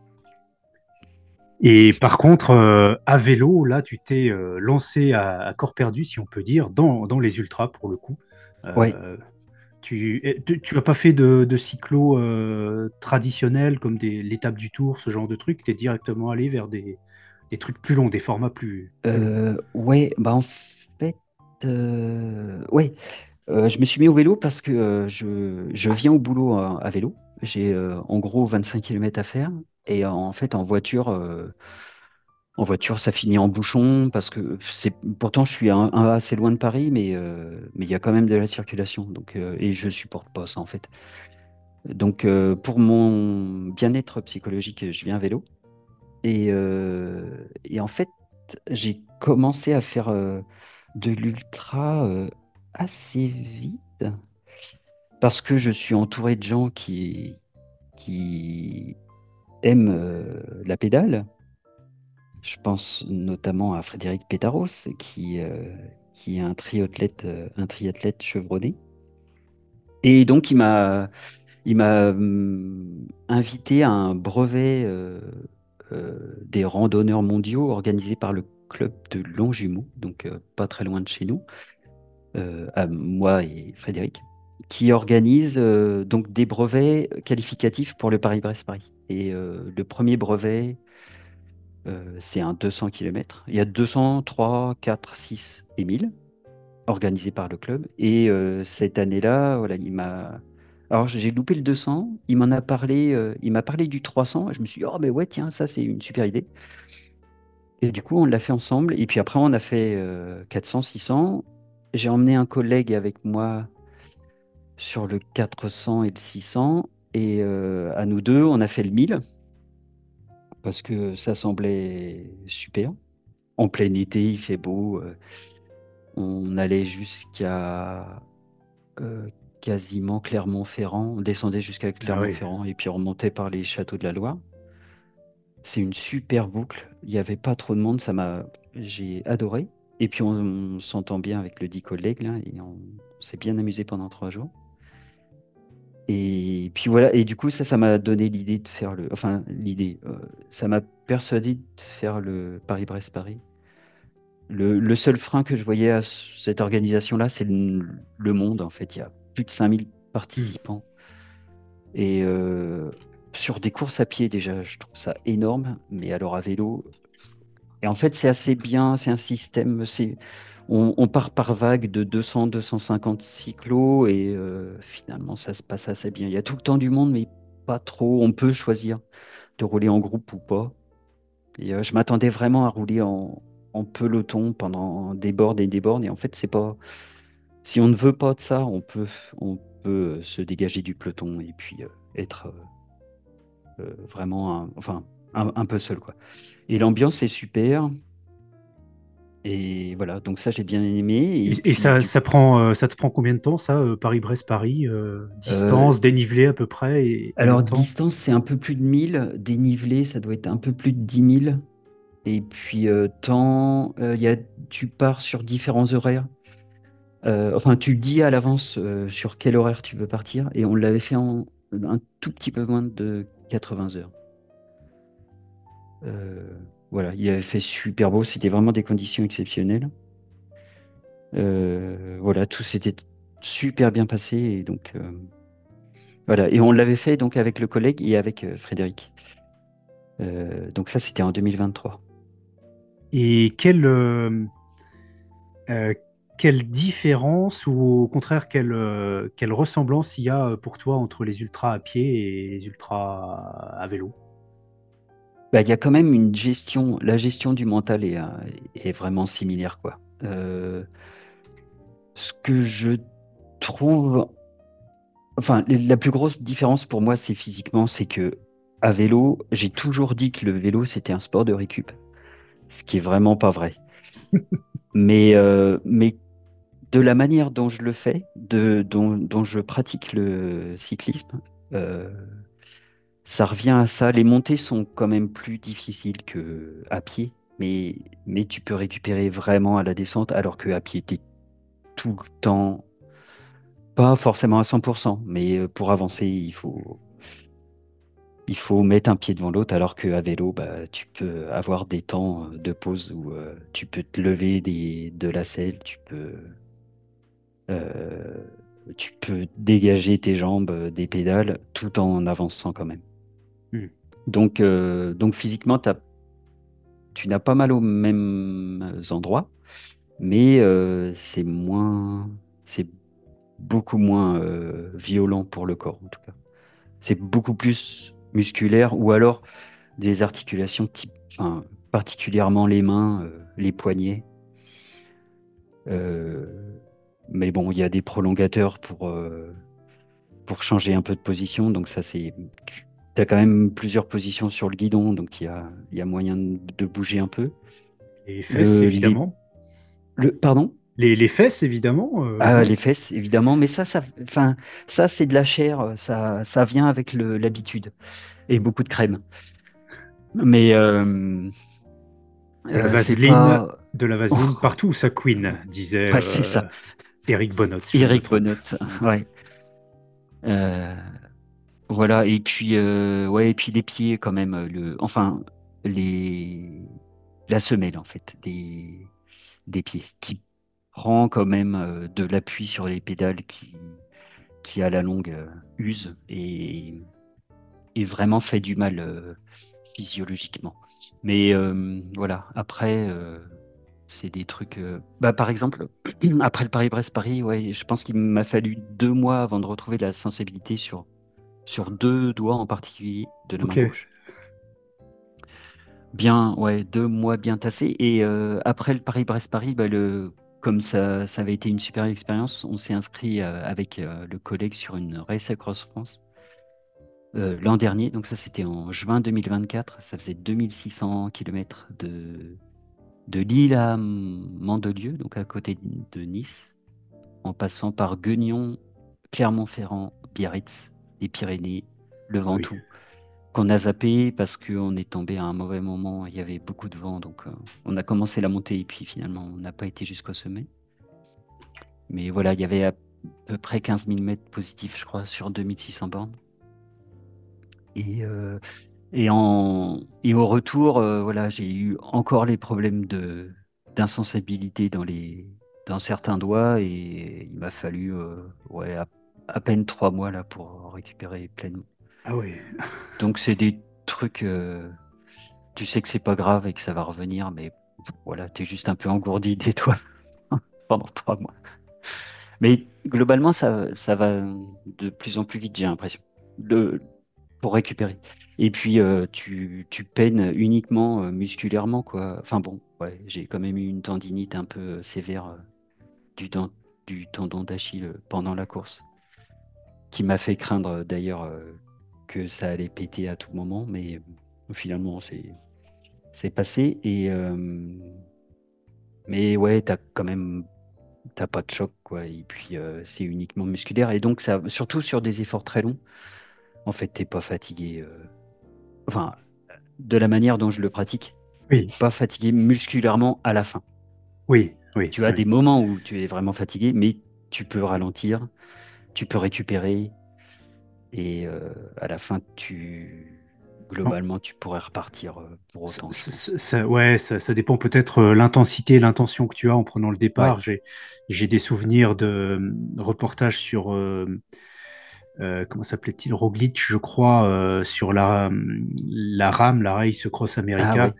Et par contre, à vélo, là, tu t'es lancé à corps perdu, si on peut dire, dans les ultras pour le coup. Ouais. Euh, tu as pas fait de cyclo traditionnel comme l'étape du Tour, ce genre de truc. Tu es directement allé vers des trucs plus longs, des formats plus longs. Ouais, bah en fait, ouais, je me suis mis au vélo parce que je viens au boulot à vélo. J'ai en gros 25 kilomètres à faire. Et en fait, en voiture, ça finit en bouchon parce que pourtant je suis assez loin de Paris, mais il y a quand même de la circulation. Et je supporte pas ça en fait. Donc, pour mon bien-être psychologique, je viens à vélo. Et en fait, j'ai commencé à faire de l'ultra assez vite parce que je suis entouré de gens qui aiment la pédale. Je pense notamment à Frédéric Pétaros, qui est un triathlète chevronné. Et donc, il m'a invité à un brevet des randonneurs mondiaux organisé par le club de Longjumeau, donc pas très loin de chez nous, à moi et Frédéric, qui organise donc des brevets qualificatifs pour le Paris-Brest-Paris. Et le premier brevet, c'est un 200 km. Il y a 200, 3, 4, 6 et 1000 organisés par le club. Et cette année-là, voilà, Alors, j'ai loupé le 200. Il m'a parlé du 300. Je me suis dit, oh, mais ouais, tiens, ça, c'est une super idée. Et du coup, on l'a fait ensemble. Et puis après, on a fait 400, 600. J'ai emmené un collègue avec moi sur le 400 et le 600. Et à nous deux, on a fait le 1000 parce que ça semblait super. En plein été, il fait beau. On allait jusqu'à euh, quasiment Clermont-Ferrand. On descendait jusqu'à Ah oui. Clermont-Ferrand et puis on remontait par les châteaux de la Loire. C'est une super boucle. Il n'y avait pas trop de monde. J'ai adoré. Et puis on s'entend bien avec le dit collègue là et on s'est bien amusé pendant 3 jours. Et puis voilà. Et du coup, ça m'a donné l'idée de faire enfin, l'idée. Ça m'a persuadé de faire le Paris-Brest-Paris. Le seul frein que je voyais à cette organisation-là, c'est le monde, en fait. Il y a plus de 5000 Hmm. participants. Et sur des courses à pied, déjà, je trouve ça énorme. Mais alors à vélo. Et en fait, c'est assez bien. C'est un système. On part par vague de 200, 250 cyclos. Et finalement, ça se passe assez bien. Il y a tout le temps du monde, mais pas trop. On peut choisir de rouler en groupe ou pas. Et je m'attendais vraiment à rouler en peloton pendant des bornes et des bornes. Et en fait, c'est pas. Si on ne veut pas de ça, on peut se dégager du peloton et puis être vraiment, enfin, un peu seul, quoi. Et l'ambiance est super. Et voilà, donc ça, j'ai bien aimé. Et Et puis, ça te prend combien de temps, ça, Paris-Brest-Paris, euh, distance, dénivelé à peu près, et le alors, temps? distance, c'est un peu plus de 1000. Dénivelé, ça doit être un peu plus de 10 000. Et puis, temps, tu pars sur différents horaires. Enfin, tu dis à l'avance sur quel horaire tu veux partir, et on l'avait fait en un tout petit peu moins de 80 heures. Euh, voilà, il avait fait super beau, c'était vraiment des conditions exceptionnelles. Voilà, tout s'était super bien passé, et donc voilà, et on l'avait fait donc avec le collègue et avec Frédéric. Donc ça, c'était en 2023. Et euh, quelle différence ou au contraire quelle ressemblance il y a pour toi entre les ultras à pied et les ultras à vélo? Bah, il y a quand même la gestion du mental est vraiment similaire, quoi. Ce que je trouve, enfin, la plus grosse différence pour moi, c'est physiquement, c'est que à vélo, j'ai toujours dit que le vélo, c'était un sport de récup, ce qui est vraiment pas vrai. Mais de la manière dont je le fais, dont je pratique le cyclisme, euh, ça revient à ça. Les montées sont quand même plus difficiles que à pied, mais tu peux récupérer vraiment à la descente, alors que à pied, t'es tout le temps, pas forcément à 100%, mais pour avancer, il faut mettre un pied devant l'autre, alors qu'à vélo, bah, tu peux avoir des temps de pause où tu peux te lever de la selle, euh, tu peux dégager tes jambes des pédales tout en avançant quand même. Hmm. Donc physiquement, tu n'as pas mal aux mêmes endroits, mais c'est beaucoup moins violent pour le corps en tout cas. C'est beaucoup plus musculaire ou alors des articulations enfin, particulièrement les mains, les poignets. Euh, mais bon, il y a des prolongateurs pour changer un peu de position. Donc ça, tu as quand même plusieurs positions sur le guidon, donc il y a moyen de bouger un peu. Les fesses, Le, les, évidemment. pardon? Les fesses, évidemment, Ah, oui. les fesses, évidemment, mais enfin, ça c'est de la chair, ça vient avec l'habitude et beaucoup de crème. Mais De la c'est vaseline, pas. de la vaseline partout où ça couine, disait Ouais, c'est ça. Eric Bonnot, si je ne me Eric trompe. Bonnot, ouais. Euh, voilà, et puis ouais, et puis les pieds quand même, enfin les la semelle en fait des pieds qui prend quand même de l'appui sur les pédales qui à la longue use et vraiment fait du mal physiologiquement. Mais voilà, après c'est des trucs. Bah, par exemple, après le Paris-Brest-Paris, ouais, je pense qu'il m'a fallu 2 mois avant de retrouver la sensibilité sur deux doigts en particulier de la main Ok. gauche. Bien, ouais, 2 mois bien tassés. Et après le Paris-Brest-Paris, bah, comme ça avait été une super expérience, on s'est inscrit avec le collègue sur une Race Across France l'an dernier. Donc ça, c'était en juin 2024. Ça faisait 2600 km de Lille à Mandelieu, donc à côté de Nice, en passant par Guignon, Clermont-Ferrand, Biarritz, les Pyrénées, le Ah oui. Ventoux, qu'on a zappé parce qu'on est tombé à un mauvais moment. Il y avait beaucoup de vent, donc on a commencé la montée et puis finalement on n'a pas été jusqu'au sommet. Mais voilà, il y avait à peu près 15 000 mètres positifs, je crois, sur 2600 bornes. Et, euh, et au retour, voilà, j'ai eu encore les problèmes d'insensibilité dans certains doigts et il m'a fallu ouais, à peine 3 mois là pour récupérer pleinement. Ah oui. Donc c'est des trucs, tu sais que c'est pas grave et que ça va revenir, mais voilà, t'es juste un peu engourdi des doigts pendant 3 mois. Mais globalement, ça va de plus en plus vite, j'ai l'impression, pour récupérer. Et puis, tu peines uniquement musculairement, quoi. Enfin bon, ouais, j'ai quand même eu une tendinite un peu sévère du, dent- du tendon d'Achille pendant la course, qui m'a fait craindre d'ailleurs que ça allait péter à tout moment, mais finalement, c'est passé. Mais ouais, t'as pas de choc, quoi. Et puis, c'est uniquement musculaire. Et donc, ça, surtout sur des efforts très longs, en fait, t'es pas fatigué. Enfin, de la manière dont je le pratique, Oui, t'es pas fatigué musculairement à la fin. oui, oui, Tu as oui. des moments où tu es vraiment fatigué, mais tu peux ralentir, tu peux récupérer, et à la fin, Bon, globalement, tu pourrais repartir pour autant, je pense. ouais, ça dépend peut-être l'intensité et l'intention que tu as en prenant le Ouais. départ. J'ai des souvenirs de reportages sur comment s'appelait-il, Roglic, je crois, sur la RAM, la Race Cross Ah America, ouais.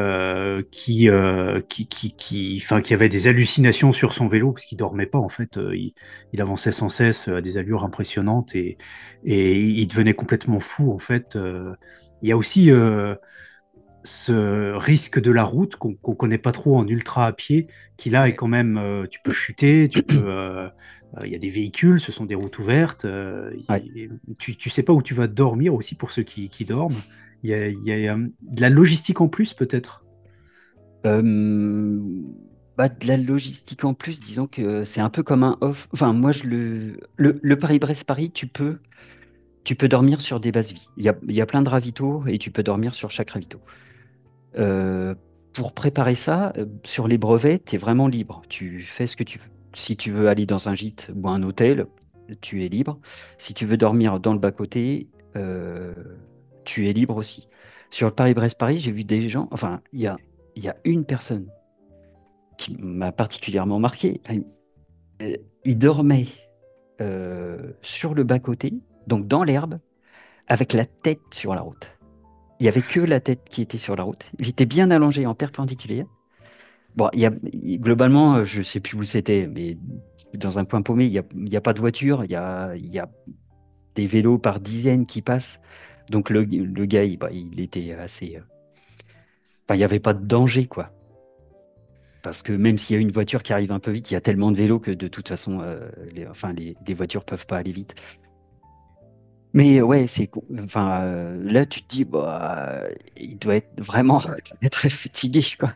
enfin, qui avait des hallucinations sur son vélo parce qu'il dormait pas en fait. Il avançait sans cesse à des allures impressionnantes et il devenait complètement fou en fait. Il y a aussi ce risque de la route qu'on connaît pas trop en ultra à pied, qui là est Ouais. quand même, tu peux chuter, il y a des véhicules, ce sont des routes ouvertes, Ouais. tu sais pas où tu vas dormir aussi pour ceux qui dorment. Il y a de la logistique en plus peut-être. Euh, de la logistique en plus, disons que c'est un peu comme un off. Enfin, moi, le Paris-Brest-Paris, tu peux dormir sur des bases vie. Il y a plein de ravitaux et tu peux dormir sur chaque ravito. Euh, pour préparer ça, sur les brevets, tu es vraiment libre. Tu fais ce que tu veux. Si tu veux aller dans un gîte ou un hôtel, tu es libre. Si tu veux dormir dans le bas-côté, euh, tu es libre aussi. Sur le Paris-Brest-Paris, j'ai vu des gens, enfin, il y a une personne qui m'a particulièrement marqué. Il dormait sur le bas-côté, donc dans l'herbe, avec la tête sur la route. Il n'y avait que la tête qui était sur la route. Il était bien allongé en perpendiculaire. Bon, globalement, je ne sais plus où c'était, mais dans un coin paumé, il y a pas de voiture, il y a des vélos par dizaines qui passent. Donc le gars, il était assez. Enfin, il n'y avait pas de danger, quoi. Parce que même s'il y a une voiture qui arrive un peu vite, il y a tellement de vélos que de toute façon, les voitures peuvent pas aller vite. Mais ouais, enfin, là, tu te dis, bah, il doit être vraiment très fatigué, quoi.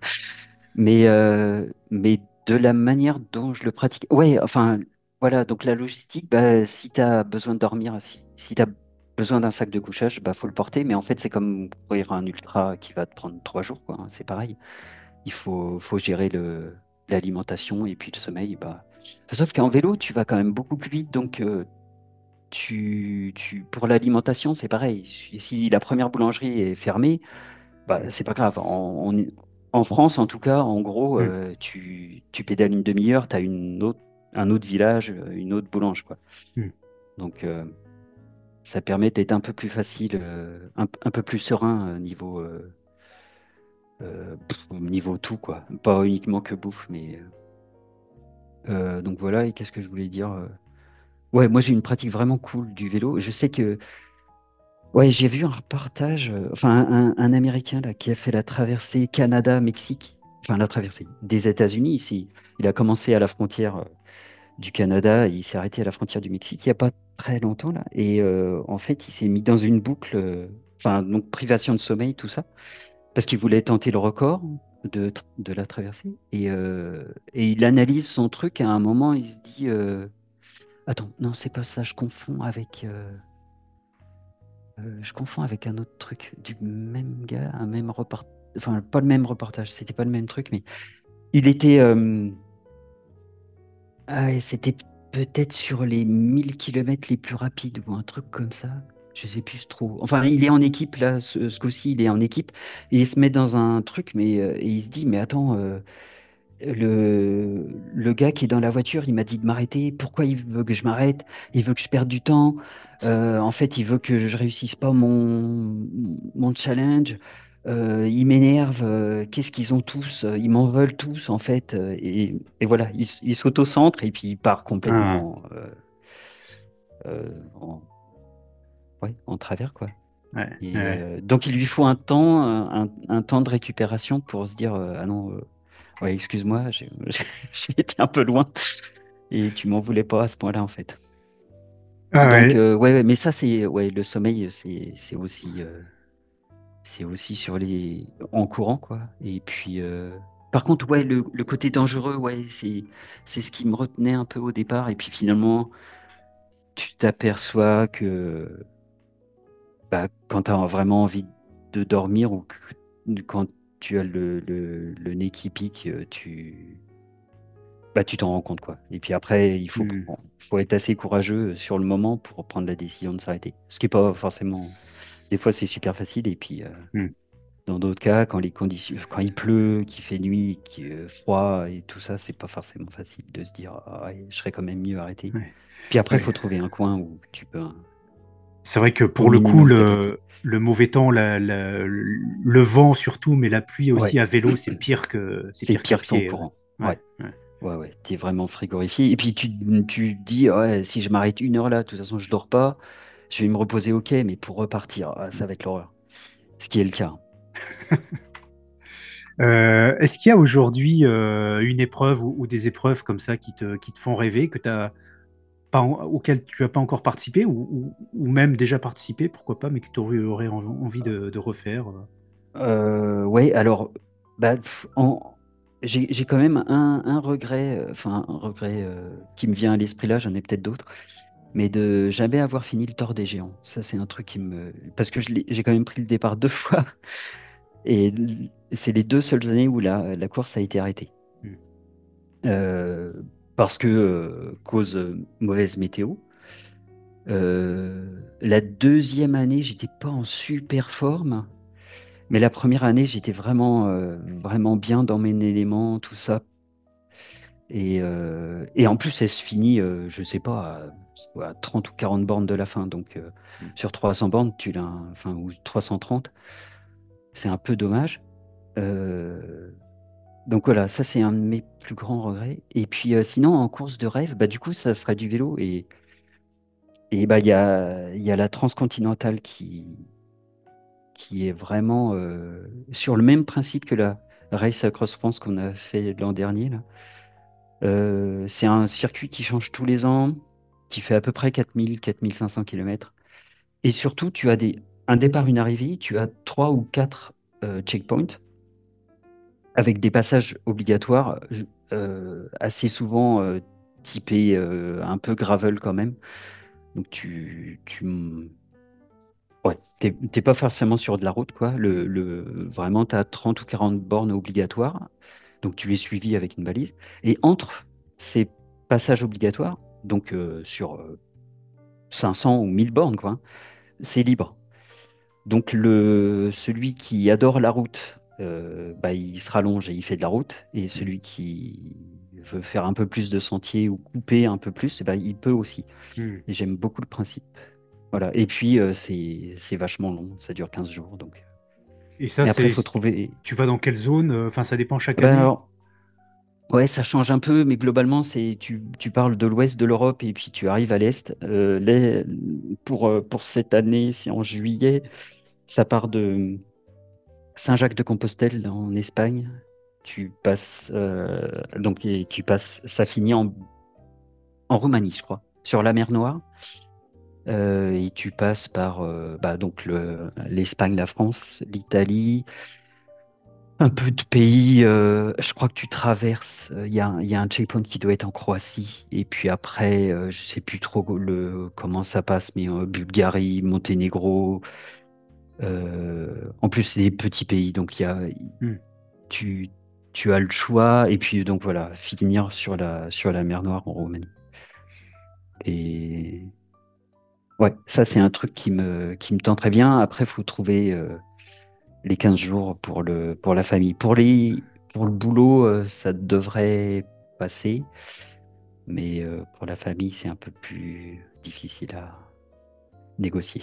Mais de la manière dont je le pratique, ouais, enfin, voilà, donc la logistique, bah, si tu as besoin de dormir, si tu as besoin d'un sac de couchage, bah, faut le porter, mais en fait, c'est comme courir un ultra qui va te prendre 3 jours, quoi, hein, c'est pareil. Il faut gérer l'alimentation et puis le sommeil, bah. Sauf qu'en vélo, tu vas quand même beaucoup plus vite, donc pour l'alimentation, c'est pareil. Si la première boulangerie est fermée, bah, c'est pas grave. En France, en tout cas, en gros, Hmm. tu pédales une demi-heure, tu as un autre village, une autre boulange, quoi. Hmm. Donc, ça permet d'être un peu plus facile, un peu plus serein niveau tout, quoi. Pas uniquement que bouffe, mais. Donc voilà, et qu'est-ce que je voulais dire? Ouais, moi j'ai une pratique vraiment cool du vélo. Je sais que. Ouais, j'ai vu un reportage, enfin un Américain là, qui a fait la traversée Canada-Mexique, enfin la traversée des États-Unis ici. Il a commencé à la frontière du Canada et il s'est arrêté à la frontière du Mexique il n'y a pas très longtemps là. Et en fait, il s'est mis dans une boucle, enfin donc privation de sommeil, tout ça, parce qu'il voulait tenter le record de la traversée. Et il analyse son truc. À un moment, il se dit, attends, non, c'est pas ça, je confonds avec un autre truc du même gars, un même reportage. Enfin, pas le même reportage, c'était pas le même truc, mais il était. Ouais, c'était peut-être sur les 1000 kilomètres les plus rapides ou un truc comme ça. Je sais plus trop. Enfin, il est en équipe, là, ce coup-ci, il est en équipe. Et il se met dans un truc, et il se dit, mais attends, le gars qui est dans la voiture, il m'a dit de m'arrêter. Pourquoi il veut que je m'arrête? Il veut que je perde du temps. En fait, il veut que je réussisse pas mon challenge. Il m'énerve. Qu'est-ce qu'ils ont tous? Ils m'en veulent tous, en fait. Et voilà, il s'auto-centre et puis il part Ah, complètement euh, en, ouais, en travers, quoi. ouais, Et ouais. donc, il lui faut un temps de récupération pour se dire, ah non, ouais, excuse-moi, j'ai été un peu loin et tu m'en voulais pas à ce point-là, en fait. Ah Donc, ouais. ouais, ouais, mais ça, ouais, le sommeil, c'est aussi en courant, quoi. Et puis, par contre, ouais, le côté dangereux, ouais, c'est ce qui me retenait un peu au départ. Et puis finalement, tu t'aperçois que bah, quand tu as vraiment envie de dormir ou quand tu as le nez qui pique, tu t'en rends compte, quoi. Et puis après, Hmm. il faut être assez courageux sur le moment pour prendre la décision de s'arrêter. Ce qui n'est pas forcément. Des fois, c'est super facile. Et puis, Hmm. dans d'autres cas, quand il pleut, qu'il fait nuit, qu'il est froid et tout ça, c'est pas forcément facile de se dire, ah, ouais, je serais quand même mieux arrêté. Ouais. Puis après, il Ouais. faut trouver un coin où tu peux C'est vrai que au pour le coup, minimum te planter. le mauvais temps, le vent surtout, mais la pluie Ouais, aussi à vélo, c'est c'est pire qu'à pire qu'en pied. Ouais. courant. Ouais, Ouais. ouais. Ouais, ouais, t'es vraiment frigorifié. Et puis tu te dis, ouais, si je m'arrête 1 heure là, de toute façon, je dors pas, je vais me reposer, ok, mais pour repartir, ah, ça va être l'horreur. Ce qui est le cas. Est-ce qu'il y a aujourd'hui une épreuve ou des épreuves comme ça qui te font rêver, auxquelles tu n'as pas encore participé ou même déjà participé, pourquoi pas, mais que tu aurais envie de refaire? Ouais, alors, bah, j'ai quand même un regret, enfin un regret qui me vient à l'esprit là, j'en ai peut-être d'autres, mais de jamais avoir fini le Tour des Géants. Ça, c'est un truc qui me... Parce que j'ai quand même pris le départ deux fois, et c'est les deux seules années où la course a été arrêtée. Hmm. Euh, Parce que, cause mauvaise météo. La deuxième année, j'étais pas en super forme. Mais la première année, j'étais vraiment bien dans mes éléments, tout ça. Et en plus, elle se finit, je sais pas, à 30 ou 40 bornes de la fin. Donc, Hmm. sur 300 bornes, enfin, ou 330, c'est un peu dommage. Euh, donc voilà, ça, c'est un de mes plus grands regrets. Et puis, sinon, en course de rêve, bah, du coup, ça serait du vélo. Et bah, il y a la transcontinentale qui est vraiment sur le même principe que la Race Across France qu'on a fait l'an dernier, là. C'est un circuit qui change tous les ans, qui fait à peu près 4 500 km. Et surtout, tu as un départ, une arrivée, tu as trois ou quatre checkpoints avec des passages obligatoires, assez souvent typés un peu gravel quand même. Donc ouais, t'es pas forcément sur de la route, quoi. Vraiment, tu as 30 ou 40 bornes obligatoires. Donc, tu es suivi avec une balise. Et entre ces passages obligatoires, donc sur 500 ou 1000 bornes, quoi, hein, c'est libre. Donc, celui qui adore la route, bah, il se rallonge et il fait de la route. Et Hmm. celui qui veut faire un peu plus de sentiers ou couper un peu plus, eh ben, il peut aussi. Hmm. Et j'aime beaucoup le principe. Voilà. Et puis, c'est vachement long. Ça dure 15 jours. Donc... Et ça, Mais après, il faut trouver. tu vas dans quelle zone? Enfin, ça dépend chaque Ben année. alors, ouais, ça change un peu, mais globalement, tu parles de l'ouest de l'Europe et puis tu arrives à l'est. Pour cette année, c'est en juillet. Ça part de Saint-Jacques-de-Compostelle en Espagne. Et tu passes, ça finit en Roumanie, je crois, sur la mer Noire. Et tu passes par bah, donc l'Espagne, la France, l'Italie, un peu de pays. Je crois que tu traverses. Il y a un checkpoint qui doit être en Croatie. Et puis après, je sais plus trop comment ça passe, mais Bulgarie, Monténégro. En plus, c'est des petits pays, donc Hmm. tu, tu as le choix. Et puis donc voilà, finir sur la mer Noire en Roumanie. Et ouais, ça c'est un truc qui me tente très bien. Après, il faut trouver les 15 jours pour la famille. Pour le boulot, ça devrait passer, mais pour la famille, c'est un peu plus difficile à négocier.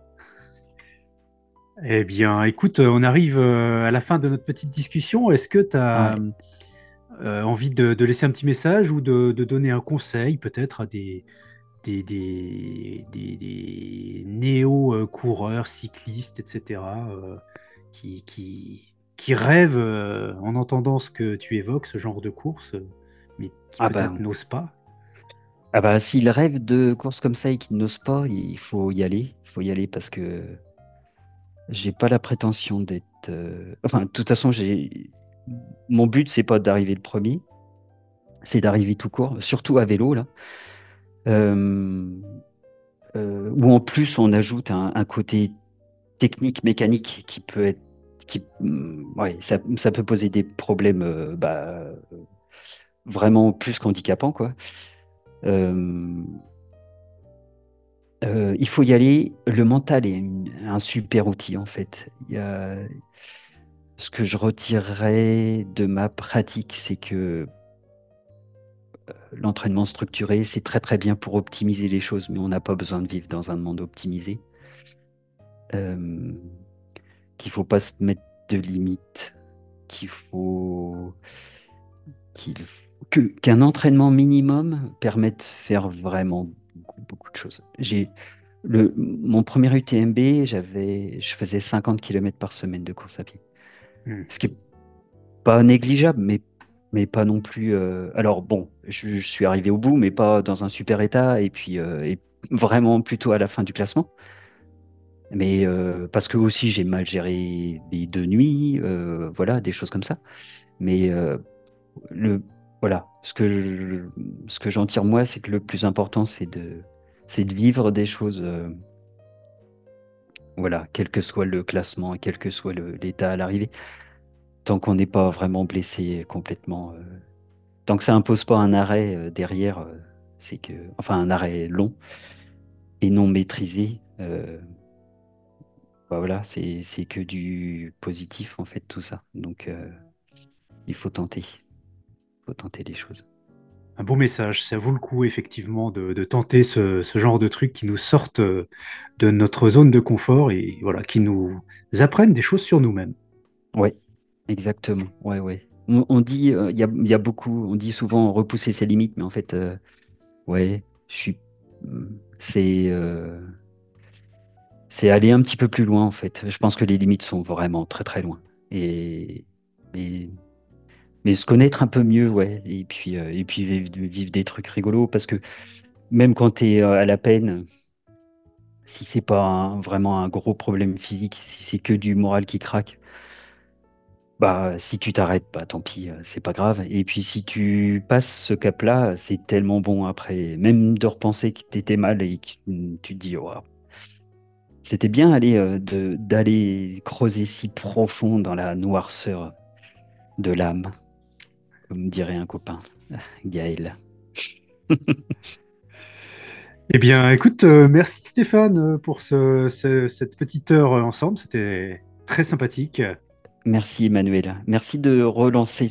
Eh bien, écoute, on arrive à la fin de notre petite discussion. Est-ce que tu as Ouais. envie de laisser un petit message ou de donner un conseil peut-être à des néo-coureurs, cyclistes, etc., qui rêvent en entendant ce que tu évoques, ce genre de course, mais qui Ah peut-être ben, n'osent pas? ah bah, s'ils rêvent de courses comme ça et qu'ils n'osent pas, il faut y aller. Il faut y aller parce que j'ai pas la prétention d'être. Enfin, de toute façon, mon but, c'est pas d'arriver le premier, c'est d'arriver tout court, surtout à vélo là. Euh, Où en plus on ajoute un côté technique, mécanique qui peut être, ouais, ça peut poser des problèmes bah, vraiment plus qu'handicapants, quoi. Euh, il faut y aller. Le mental est un super outil, en fait. Ce que je retirerais de ma pratique, c'est que l'entraînement structuré, c'est très très bien pour optimiser les choses, mais on n'a pas besoin de vivre dans un monde optimisé. Euh, Qu'il faut pas se mettre de limites, qu'il faut qu'un entraînement minimum permette de faire vraiment beaucoup, beaucoup de choses. Mon premier UTMB, je faisais 50 km par semaine de course à pied. Hmm. Ce qui est pas négligeable, mais pas non plus. Alors bon, je suis arrivé au bout, mais pas dans un super état, et puis vraiment plutôt à la fin du classement. Mais parce que aussi j'ai mal géré les 2 nuits, voilà, des choses comme ça. Mais le, voilà, ce que j'en tire moi, c'est que le plus important, c'est de vivre des choses. Voilà, quel que soit le classement et quel que soit l'état à l'arrivée, tant qu'on n'est pas vraiment blessé complètement, tant que ça impose pas un arrêt derrière, c'est que, enfin, un arrêt long et non maîtrisé, bah voilà, c'est que du positif en fait tout ça. Donc, il faut tenter les choses. Un beau message. Ça vaut le coup, effectivement, de tenter ce genre de trucs qui nous sortent de notre zone de confort et voilà, qui nous apprennent des choses sur nous-mêmes. Ouais, exactement. Ouais, ouais. On dit, il y a beaucoup, on dit souvent repousser ses limites, mais en fait, ouais, je suis, c'est, c'est aller un petit peu plus loin en fait. Je pense que les limites sont vraiment très très loin. Et mais, mais se connaître un peu mieux, ouais. Et puis vivre des trucs rigolos parce que même quand tu es à la peine, si c'est pas vraiment un gros problème physique, si c'est que du moral qui craque, bah si tu t'arrêtes, bah tant pis, c'est pas grave. Et puis si tu passes ce cap-là, c'est tellement bon après, même de repenser que t'étais mal et que tu te dis, oh, c'était bien d'aller creuser si profond dans la noirceur de l'âme, comme dirait un copain, Gaël. Eh bien, écoute, merci Stéphane pour cette petite heure ensemble. C'était très sympathique. Merci Emmanuel. Merci de relancer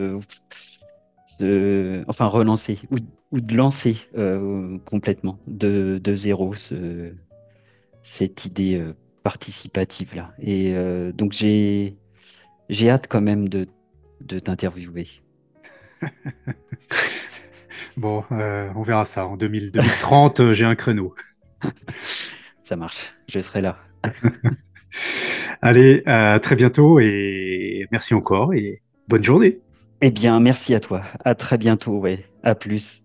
enfin relancer ou de lancer complètement de zéro cette idée participative là. Et donc j'ai hâte quand même de t'interviewer. Bon, on verra ça. En 2030, j'ai un créneau. Ça marche, je serai là. Allez, à très bientôt et merci encore et bonne journée. Eh bien, merci à toi. À très bientôt, ouais. À plus.